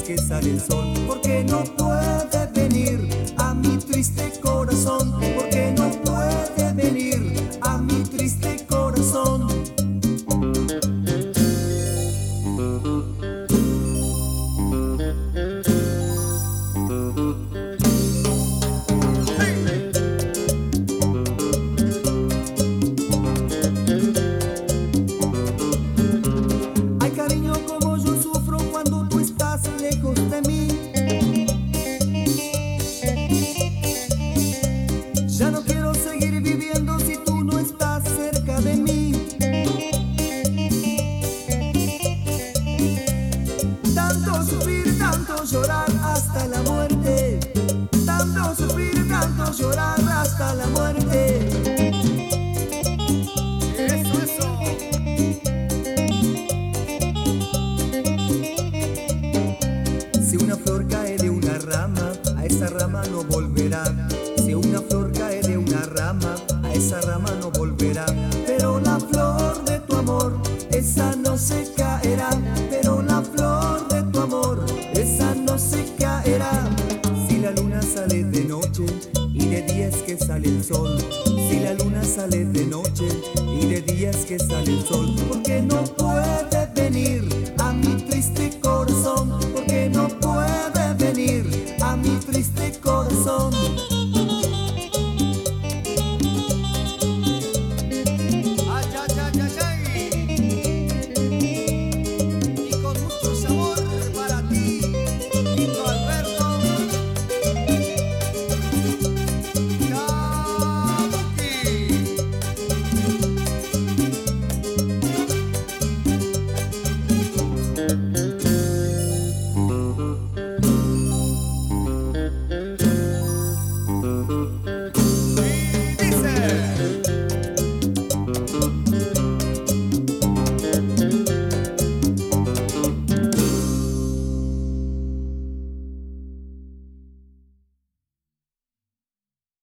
que sale el sol, porque no puede venir a mi triste corazón, porque no puede venir a mi triste corazón. Ay, cariño, como yo sufro cuando tú estás lejos de mí. Ya no quiero seguir viviendo si tú no estás cerca de mí. Tanto sufrir, tanto llorar hasta la muerte. Tanto sufrir, tanto llorar hasta la muerte. Eso, eso. Si una flor cae de una rama, a esa rama no volverá. Si una flor cae de una rama, a esa rama no volverá. Pero la flor de tu amor, esa no se caerá. Pero la flor de tu amor, esa no se caerá. Si la luna sale de noche y de día es que sale el sol. Si la luna sale de noche y de día es que sale el sol, porque no puede venir a mi triste